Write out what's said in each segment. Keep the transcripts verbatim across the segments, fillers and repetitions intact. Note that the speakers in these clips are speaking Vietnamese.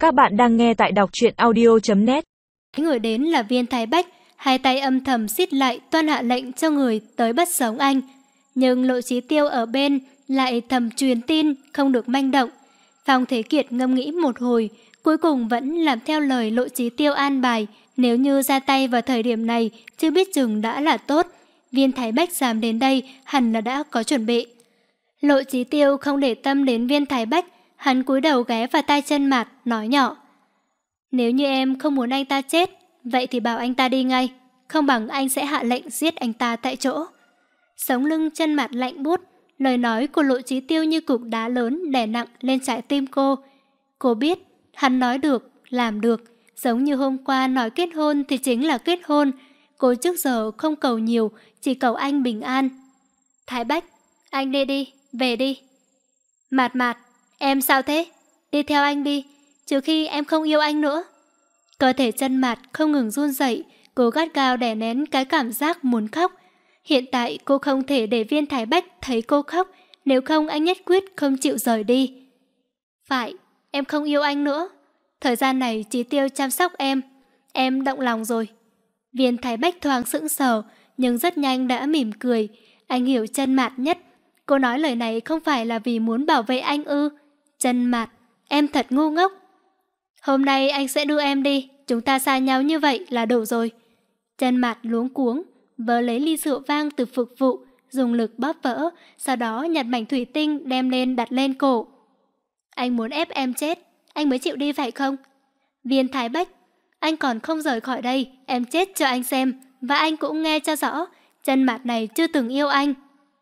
Các bạn đang nghe tại đọc truyện audio chấm net. Người đến là Viên Thái Bách, hai tay âm thầm siết lại toan hạ lệnh cho người tới bắt sống anh. Nhưng Lộ Chí Tiêu ở bên lại thầm truyền tin không được manh động. Phong Thế Kiệt ngâm nghĩ một hồi, cuối cùng vẫn làm theo lời Lộ Chí Tiêu an bài. Nếu như ra tay vào thời điểm này, chưa biết chừng đã là tốt. Viên Thái Bách dám đến đây, hẳn là đã có chuẩn bị. Lộ Chí Tiêu không để tâm đến Viên Thái Bách, hắn cúi đầu ghé vào tai Chân Mạt, nói nhỏ: nếu như em không muốn anh ta chết, vậy thì bảo anh ta đi ngay, không bằng anh sẽ hạ lệnh giết anh ta tại chỗ. Sống lưng Chân Mạt lạnh buốt, lời nói của Lộ Chí Tiêu như cục đá lớn đè nặng lên trái tim cô. Cô biết, hắn nói được, làm được, giống như hôm qua nói kết hôn thì chính là kết hôn. Cô trước giờ không cầu nhiều, chỉ cầu anh bình an. Thái Bách, anh đi đi, về đi. Mạt Mạt, em sao thế? Đi theo anh đi, trừ khi em không yêu anh nữa. Cơ thể Chân Mạt không ngừng run rẩy, cô gắt gao đè nén cái cảm giác muốn khóc. Hiện tại cô không thể để Viên Thái Bách thấy cô khóc, nếu không anh nhất quyết không chịu rời đi. Phải, em không yêu anh nữa. Thời gian này Chí Tiêu chăm sóc em, em động lòng rồi. Viên Thái Bách thoáng sững sờ, nhưng rất nhanh đã mỉm cười. Anh hiểu Chân Mạt nhất. Cô nói lời này không phải là vì muốn bảo vệ anh ư? Chân Mạt, em thật ngu ngốc. Hôm nay anh sẽ đưa em đi, chúng ta xa nhau như vậy là đủ rồi. Chân Mạt luống cuống, vớ lấy ly rượu vang từ phục vụ, dùng lực bóp vỡ, sau đó nhặt mảnh thủy tinh đem lên đặt lên cổ. Anh muốn ép em chết, anh mới chịu đi phải không? Viên Thái Bách, anh còn không rời khỏi đây, em chết cho anh xem, và anh cũng nghe cho rõ, Chân Mạt này chưa từng yêu anh.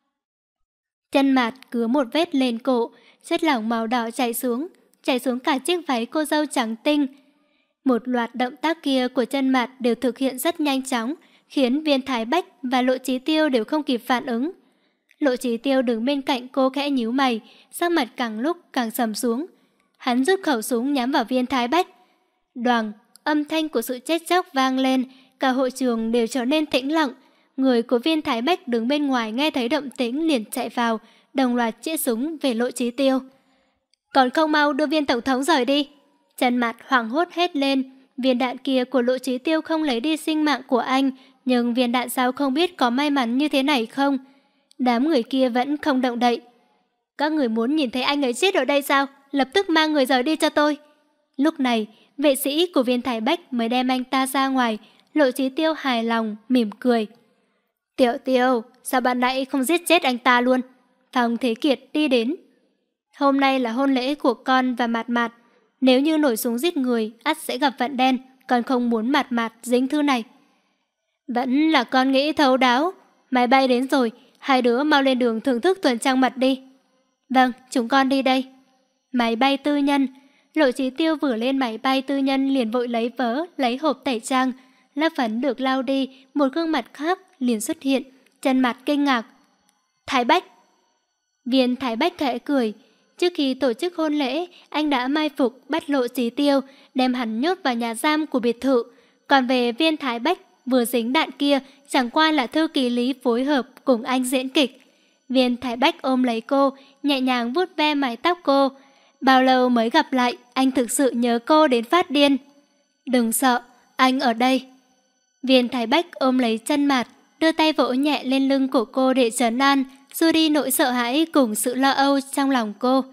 Chân Mạt cứa một vết lên cổ, chất lỏng màu đỏ chảy xuống, chảy xuống cả chiếc váy cô dâu trắng tinh. Một loạt động tác kia của Chân Mạt đều thực hiện rất nhanh chóng, khiến Viên Thái Bách và Lộ Chí Tiêu đều không kịp phản ứng. Lộ Chí Tiêu đứng bên cạnh cô khẽ nhíu mày, sắc mặt càng lúc càng sầm xuống. Hắn rút khẩu súng nhắm vào Viên Thái Bách. Đoàng, âm thanh của sự chết chóc vang lên, cả hội trường đều trở nên tĩnh lặng. Người của Viên Thái Bách đứng bên ngoài nghe thấy động tĩnh liền chạy vào, đồng loạt chĩa súng về Lộ Chí Tiêu. Còn không mau đưa Viên tổng thống rời đi. Chân Mạt hoảng hốt hét lên. Viên đạn kia của Lộ Chí Tiêu không lấy đi sinh mạng của anh, nhưng viên đạn sao không biết có may mắn như thế này không? Đám người kia vẫn không động đậy. Các người muốn nhìn thấy anh ấy chết ở đây sao? Lập tức mang người rời đi cho tôi. Lúc này, vệ sĩ của Viên Thái Bách mới đem anh ta ra ngoài. Lộ Chí Tiêu hài lòng, mỉm cười. Tiểu Tiêu, sao ban nãy không giết chết anh ta luôn? Phong Thế Kiệt đi đến. Hôm nay là hôn lễ của con và Mạt Mạt. Nếu như nổi súng giết người, ắt sẽ gặp vận đen. Con không muốn Mạt Mạt dính thứ này. Vẫn là con nghĩ thấu đáo. Máy bay đến rồi, hai đứa mau lên đường thưởng thức tuần trăng mật đi. Vâng, chúng con đi đây. Máy bay tư nhân. Lộ Chí Tiêu vừa lên máy bay tư nhân liền vội lấy vớ, lấy hộp tẩy trang. Lớp phấn được lau đi, một gương mặt khác liền xuất hiện. Chân Mạt kinh ngạc. Thái Bách. Viên Thái Bách khẽ cười. Trước khi tổ chức hôn lễ, anh đã mai phục bắt Lộ Chí Tiêu, đem hắn nhốt vào nhà giam của biệt thự. Còn về Viên Thái Bách vừa dính đạn kia, chẳng qua là thư ký Lý phối hợp cùng anh diễn kịch. Viên Thái Bách ôm lấy cô, nhẹ nhàng vuốt ve mái tóc cô. Bao lâu mới gặp lại, anh thực sự nhớ cô đến phát điên. Đừng sợ, anh ở đây. Viên Thái Bách ôm lấy Chân Mạt, đưa tay vỗ nhẹ lên lưng của cô để trấn an, xua đi nỗi sợ hãi cùng sự lo âu trong lòng cô.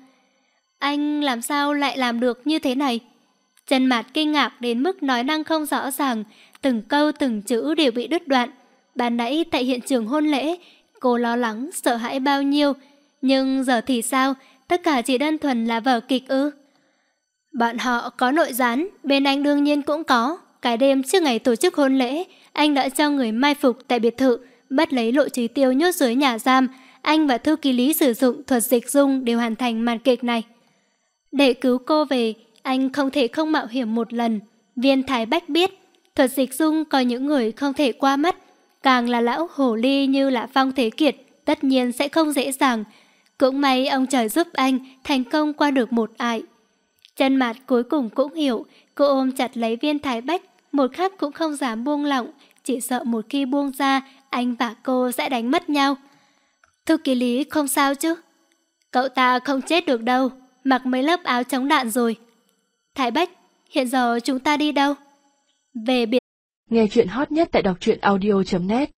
Anh làm sao lại làm được như thế này? Chân Mạt kinh ngạc đến mức nói năng không rõ ràng, từng câu từng chữ đều bị đứt đoạn. Ban nãy tại hiện trường hôn lễ, cô lo lắng, sợ hãi bao nhiêu, nhưng giờ thì sao? Tất cả chỉ đơn thuần là vở kịch ư? Bọn họ có nội gián, bên anh đương nhiên cũng có. Cái đêm trước ngày tổ chức hôn lễ, anh đã cho người mai phục tại biệt thự, bắt lấy Lộ Chí Tiêu nhốt dưới nhà giam. Anh và thư ký Lý sử dụng thuật dịch dung đều hoàn thành màn kịch này. Để cứu cô về, anh không thể không mạo hiểm một lần. Viên Thái Bách biết, thuật dịch dung có những người không thể qua mắt. Càng là lão hổ ly như là Phong Thế Kiệt, tất nhiên sẽ không dễ dàng. Cũng may ông trời giúp anh thành công qua được một ải. Chân Mạt cuối cùng cũng hiểu, cô ôm chặt lấy Viên Thái Bách, một khắc cũng không dám buông lỏng, chỉ sợ một khi buông ra, anh và cô sẽ đánh mất nhau. Thư ký Lý không sao chứ? Cậu ta không chết được đâu, mặc mấy lớp áo chống đạn rồi. Thái Bách, hiện giờ chúng ta đi đâu? Về biệt. Nghe chuyện hot nhất tại đọc truyện audio chấm net.